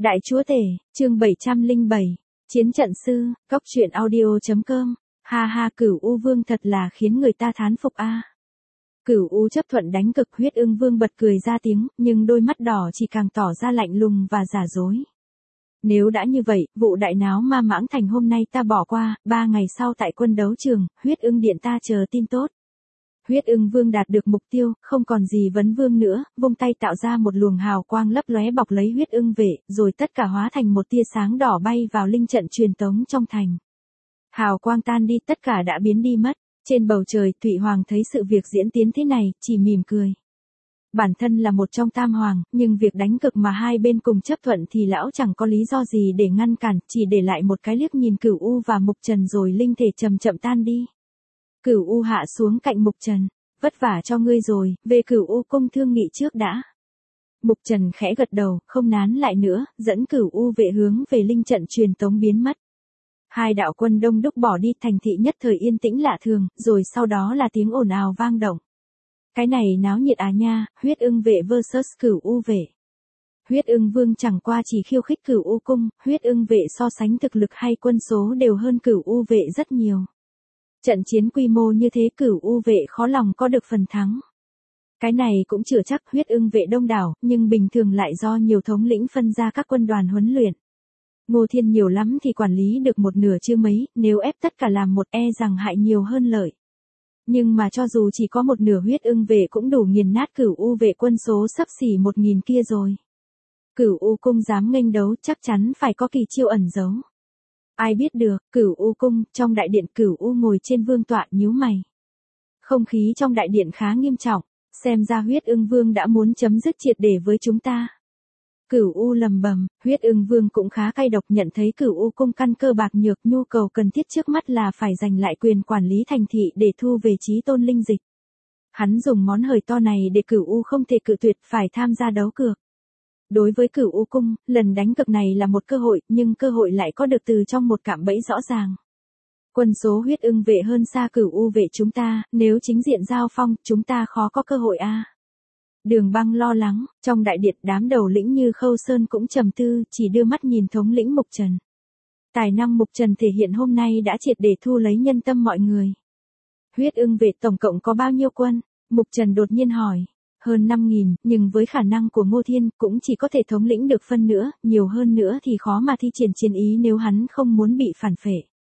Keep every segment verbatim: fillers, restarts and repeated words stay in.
Đại chúa tể, chương bảy trăm lẻ bảy, Chiến trận sư, Cốc truyện audio chấm com, ha ha Cửu U Vương thật là khiến người ta thán phục a. À. Cửu U chấp thuận đánh cực, Huyết Ưng Vương bật cười ra tiếng, nhưng đôi mắt đỏ chỉ càng tỏ ra lạnh lùng và giả dối. Nếu đã như vậy, vụ đại náo Ma Mãng Thành hôm nay ta bỏ qua, ba ngày sau tại quân đấu trường, Huyết Ưng Điện ta chờ tin tốt. Huyết Ưng Vương đạt được mục tiêu, không còn gì vấn vương nữa, vung tay tạo ra một luồng hào quang lấp lóe bọc lấy Huyết Ưng Vệ, rồi tất cả hóa thành một tia sáng đỏ bay vào linh trận truyền tống trong thành. Hào quang tan đi, tất cả đã biến đi mất. Trên bầu trời, Thụy Hoàng thấy sự việc diễn tiến thế này, chỉ mỉm cười. Bản thân là một trong tam hoàng, nhưng việc đánh cực mà hai bên cùng chấp thuận thì lão chẳng có lý do gì để ngăn cản, chỉ để lại một cái liếc nhìn Cửu U và Mục Trần rồi linh thể chậm chậm tan đi. Cửu U hạ xuống cạnh Mục Trần, vất vả cho ngươi rồi, về Cửu U cung thương nghị trước đã. Mục Trần khẽ gật đầu, không nán lại nữa, dẫn Cửu U Vệ hướng về linh trận truyền tống biến mất. Hai đạo quân đông đúc bỏ đi, thành thị nhất thời yên tĩnh lạ thường, rồi sau đó là tiếng ồn ào vang động. Cái này náo nhiệt à nha, Huyết Ưng Vệ versus Cửu U Vệ. Huyết Ưng Vương chẳng qua chỉ khiêu khích Cửu U cung, Huyết Ưng Vệ so sánh thực lực hay quân số đều hơn Cửu U Vệ rất nhiều. Trận chiến quy mô như thế Cửu U Vệ khó lòng có được phần thắng. Cái này cũng chưa chắc, Huyết Ưng Vệ đông đảo, nhưng bình thường lại do nhiều thống lĩnh phân ra các quân đoàn huấn luyện. Ngô Thiên nhiều lắm thì quản lý được một nửa chưa mấy, nếu ép tất cả làm một e rằng hại nhiều hơn lợi. Nhưng mà cho dù chỉ có một nửa Huyết Ưng Vệ cũng đủ nghiền nát Cửu U Vệ quân số sắp xỉ một nghìn kia rồi. Cửu U cung dám nghênh đấu chắc chắn phải có kỳ chiêu ẩn giấu. Ai biết được, Cửu U cung, trong đại điện Cửu U ngồi trên vương tọa nhíu mày. Không khí trong đại điện khá nghiêm trọng, xem ra Huyết Ưng Vương đã muốn chấm dứt triệt để với chúng ta. Cửu U lầm bầm, Huyết Ưng Vương cũng khá cay độc, nhận thấy Cửu U cung căn cơ bạc nhược, nhu cầu cần thiết trước mắt là phải giành lại quyền quản lý thành thị để thu về chí tôn linh dịch. Hắn dùng món hời to này để Cửu U không thể cự tuyệt, phải tham gia đấu cược. Đối với Cửu U cung, lần đánh cược này là một cơ hội, nhưng cơ hội lại có được từ trong một cạm bẫy rõ ràng. Quân số Huyết Ưng Vệ hơn xa Cửu U Vệ chúng ta, nếu chính diện giao phong, chúng ta khó có cơ hội a. À. Đường Băng lo lắng, trong đại điện đám đầu lĩnh như Khâu Sơn cũng trầm tư, chỉ đưa mắt nhìn thống lĩnh Mục Trần. Tài năng Mục Trần thể hiện hôm nay đã triệt để thu lấy nhân tâm mọi người. Huyết Ưng Vệ tổng cộng có bao nhiêu quân? Mục Trần đột nhiên hỏi. Hơn năm nghìn, nhưng với khả năng của Ngô Thiên cũng chỉ có thể thống lĩnh được phân nữa, nhiều hơn nữa thì khó mà thi triển chiến ý nếu hắn không muốn bị phản phệ.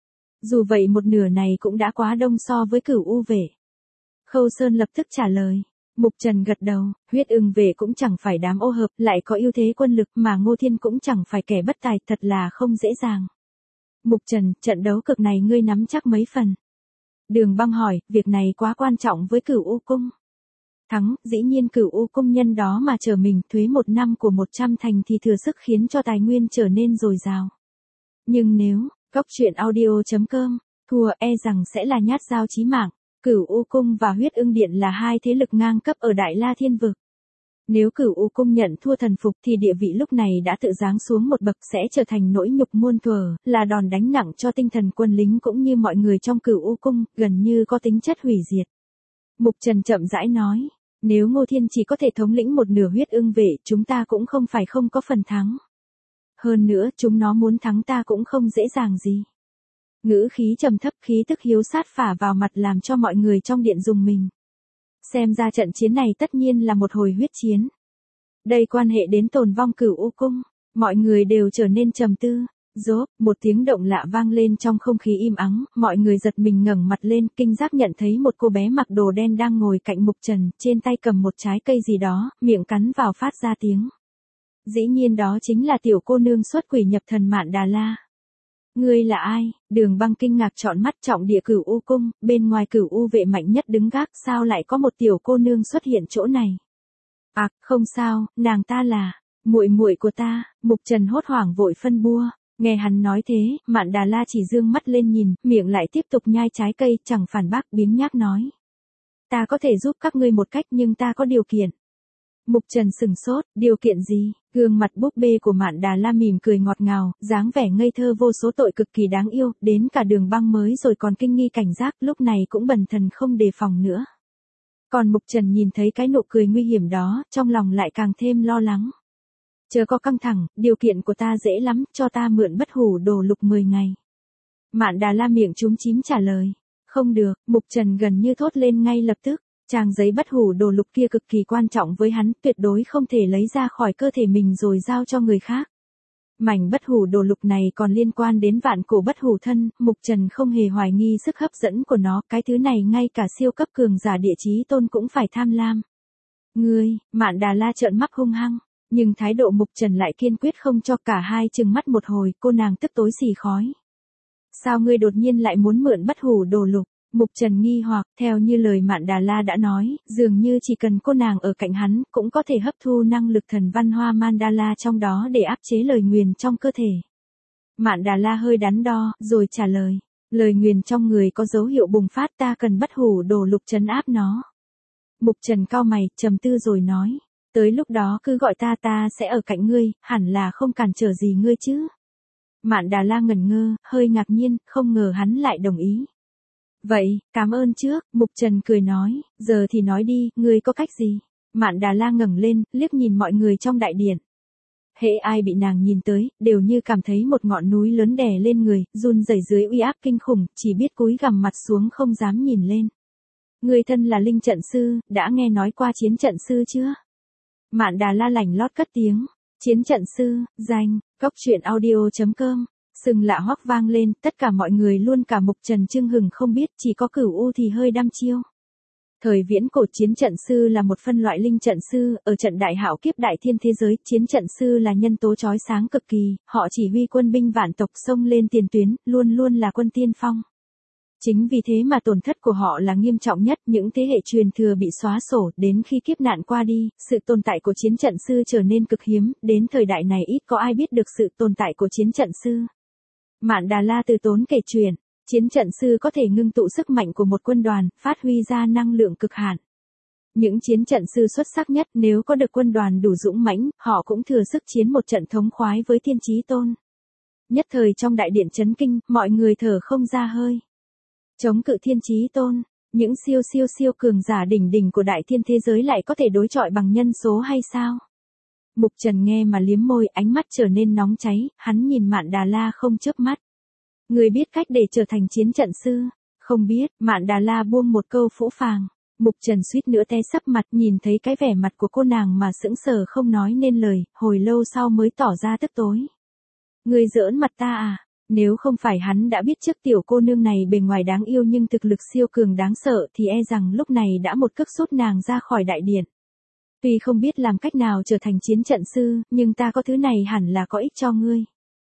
Dù vậy một nửa này cũng đã quá đông so với Cửu U Vệ. Khâu Sơn lập tức trả lời. Mục Trần gật đầu, Huyết Ưng Vệ cũng chẳng phải đám ô hợp, lại có ưu thế quân lực, mà Ngô Thiên cũng chẳng phải kẻ bất tài, thật là không dễ dàng. Mục Trần, trận đấu cực này ngươi nắm chắc mấy phần? Đường Băng hỏi, việc này quá quan trọng với Cửu U cung. Thắng, dĩ nhiên Cửu U cung nhân đó mà trở mình, thuế một năm của một trăm thành thì thừa sức khiến cho tài nguyên trở nên dồi dào. Nhưng nếu, Cốc truyện audio chấm com, thua e rằng sẽ là nhát dao chí mạng. Cửu U cung và Huyết Ưng Điện là hai thế lực ngang cấp ở Đại La Thiên vực. Nếu Cửu U cung nhận thua thần phục thì địa vị lúc này đã tự giáng xuống một bậc, sẽ trở thành nỗi nhục muôn thuở, là đòn đánh nặng cho tinh thần quân lính cũng như mọi người trong Cửu U cung, gần như có tính chất hủy diệt. Mục Trần chậm rãi nói, nếu Ngô Thiên chỉ có thể thống lĩnh một nửa Huyết Ưng Vệ, chúng ta cũng không phải không có phần thắng. Hơn nữa, chúng nó muốn thắng ta cũng không dễ dàng gì. Ngữ khí trầm thấp, khí tức hiếu sát phả vào mặt làm cho mọi người trong điện rùng mình. Xem ra trận chiến này tất nhiên là một hồi huyết chiến. Đây quan hệ đến tồn vong Cửu U cung, mọi người đều trở nên trầm tư. Rốp, một tiếng động lạ vang lên trong không khí im ắng, mọi người giật mình ngẩng mặt lên, kinh giác nhận thấy một cô bé mặc đồ đen đang ngồi cạnh Mục Trần, trên tay cầm một trái cây gì đó, miệng cắn vào phát ra tiếng. Dĩ nhiên đó chính là tiểu cô nương xuất quỷ nhập thần Mạn Đà La. Ngươi là ai? Đường Băng kinh ngạc trọn mắt, trọng địa Cửu U cung, bên ngoài Cửu U Vệ mạnh nhất đứng gác, sao lại có một tiểu cô nương xuất hiện chỗ này? À, không sao, nàng ta là muội muội của ta. Mục Trần hốt hoảng vội phân bua. Nghe hắn nói thế, Mạn Đà La chỉ dương mắt lên nhìn, miệng lại tiếp tục nhai trái cây, chẳng phản bác, biếng nhác nói. Ta có thể giúp các ngươi một cách, nhưng ta có điều kiện. Mục Trần sừng sốt, điều kiện gì? Gương mặt búp bê của Mạn Đà La mỉm cười ngọt ngào, dáng vẻ ngây thơ vô số tội cực kỳ đáng yêu, đến cả Đường Băng mới rồi còn kinh nghi cảnh giác, lúc này cũng bần thần không đề phòng nữa. Còn Mục Trần nhìn thấy cái nụ cười nguy hiểm đó, trong lòng lại càng thêm lo lắng. Chớ có căng thẳng, điều kiện của ta dễ lắm, cho ta mượn bất hủ đồ lục mười ngày. Mạn Đà La miệng chúm chím trả lời. Không được, Mục Trần gần như thốt lên ngay lập tức. Trang giấy bất hủ đồ lục kia cực kỳ quan trọng với hắn, tuyệt đối không thể lấy ra khỏi cơ thể mình rồi giao cho người khác. Mảnh bất hủ đồ lục này còn liên quan đến vạn cổ bất hủ thân, Mục Trần không hề hoài nghi sức hấp dẫn của nó, cái thứ này ngay cả siêu cấp cường giả địa chí tôn cũng phải tham lam. Ngươi, Mạn Đà La trợn mắt hung hăng, nhưng thái độ Mục Trần lại kiên quyết không cho, cả hai trừng mắt một hồi, cô nàng tức tối xì khói. Sao ngươi đột nhiên lại muốn mượn bất hủ đồ lục? Mục Trần nghi hoặc, theo như lời Mạn Đà La đã nói, dường như chỉ cần cô nàng ở cạnh hắn, cũng có thể hấp thu năng lực thần văn hoa Mandala trong đó để áp chế lời nguyền trong cơ thể. Mạn Đà La hơi đắn đo, rồi trả lời, lời nguyền trong người có dấu hiệu bùng phát, ta cần bất hủ đồ lục trấn áp nó. Mục Trần cau mày, trầm tư rồi nói, tới lúc đó cứ gọi ta, ta sẽ ở cạnh ngươi, hẳn là không cản trở gì ngươi chứ. Mạn Đà La ngẩn ngơ, hơi ngạc nhiên, không ngờ hắn lại đồng ý. Vậy, cảm ơn trước, Mục Trần cười nói, giờ thì nói đi, ngươi có cách gì? Mạn Đà La ngẩng lên, liếc nhìn mọi người trong đại điện. Hễ ai bị nàng nhìn tới, đều như cảm thấy một ngọn núi lớn đè lên người, run rẩy dưới uy áp kinh khủng, chỉ biết cúi gằm mặt xuống không dám nhìn lên. Người thân là linh trận sư, đã nghe nói qua chiến trận sư chưa? Mạn Đà La lành lót cất tiếng, chiến trận sư, danh, cốc truyện audio chấm com. Sừng lạ hoắc vang lên, tất cả mọi người luôn cả Mục Trần chưng hừng không biết, chỉ có Cửu U thì hơi đăm chiêu. Thời viễn cổ chiến trận sư là một phân loại linh trận sư, ở trận đại hạo kiếp đại thiên thế giới, chiến trận sư là nhân tố chói sáng cực kỳ, họ chỉ huy quân binh vạn tộc xông lên tiền tuyến, luôn luôn là quân tiên phong. Chính vì thế mà tổn thất của họ là nghiêm trọng nhất, những thế hệ truyền thừa bị xóa sổ, đến khi kiếp nạn qua đi, sự tồn tại của chiến trận sư trở nên cực hiếm, đến thời đại này ít có ai biết được sự tồn tại của chiến trận sư. Mạn Đà La từ tốn kể chuyện, chiến trận sư có thể ngưng tụ sức mạnh của một quân đoàn, phát huy ra năng lượng cực hạn. Những chiến trận sư xuất sắc nhất, nếu có được quân đoàn đủ dũng mãnh, họ cũng thừa sức chiến một trận thống khoái với thiên chí tôn. Nhất thời trong đại điện chấn kinh, mọi người thở không ra hơi. Chống cự thiên chí tôn, những siêu siêu siêu cường giả đỉnh đỉnh của đại thiên thế giới lại có thể đối chọi bằng nhân số hay sao? Mục Trần nghe mà liếm môi, ánh mắt trở nên nóng cháy, hắn nhìn Mạn Đà La không chớp mắt. Người biết cách để trở thành chiến trận sư? Không biết, Mạn Đà La buông một câu phũ phàng. Mục Trần suýt nữa té sấp mặt, nhìn thấy cái vẻ mặt của cô nàng mà sững sờ không nói nên lời, hồi lâu sau mới tỏ ra tức tối. Người giỡn mặt ta à? Nếu không phải hắn đã biết trước tiểu cô nương này bề ngoài đáng yêu nhưng thực lực siêu cường đáng sợ thì e rằng lúc này đã một cước sút nàng ra khỏi đại điện. Tuy không biết làm cách nào trở thành chiến trận sư, nhưng ta có thứ này hẳn là có ích cho ngươi.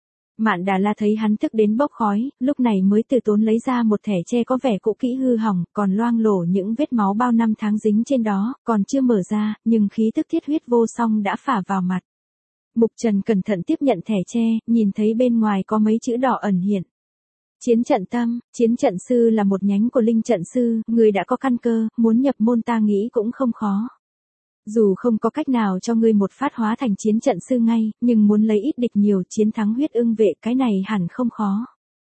Mạn Đà La thấy hắn tức đến bốc khói, lúc này mới từ tốn lấy ra một thẻ tre có vẻ cũ kỹ hư hỏng, còn loang lổ những vết máu bao năm tháng dính trên đó, còn chưa mở ra, nhưng khí tức thiết huyết vô song đã phả vào mặt. Mục Trần cẩn thận tiếp nhận thẻ tre, nhìn thấy bên ngoài có mấy chữ đỏ ẩn hiện. Chiến trận tâm, chiến trận sư là một nhánh của linh trận sư, người đã có căn cơ, muốn nhập môn ta nghĩ cũng không khó. Dù không có cách nào cho ngươi một phát hóa thành chiến trận sư ngay, nhưng muốn lấy ít địch nhiều, chiến thắng huyết ưng vệ, cái này hẳn không khó.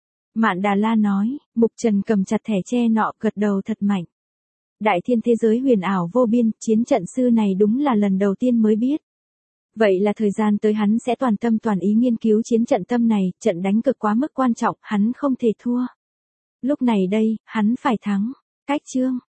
Mạn Đà La nói, Mục Trần cầm chặt thẻ tre nọ, gật đầu thật mạnh. Đại thiên thế giới huyền ảo vô biên, chiến trận sư này đúng là lần đầu tiên mới biết. Vậy là thời gian tới hắn sẽ toàn tâm toàn ý nghiên cứu chiến trận tâm này, trận đánh cực quá mức quan trọng, hắn không thể thua. Lúc này đây, hắn phải thắng. Cách chương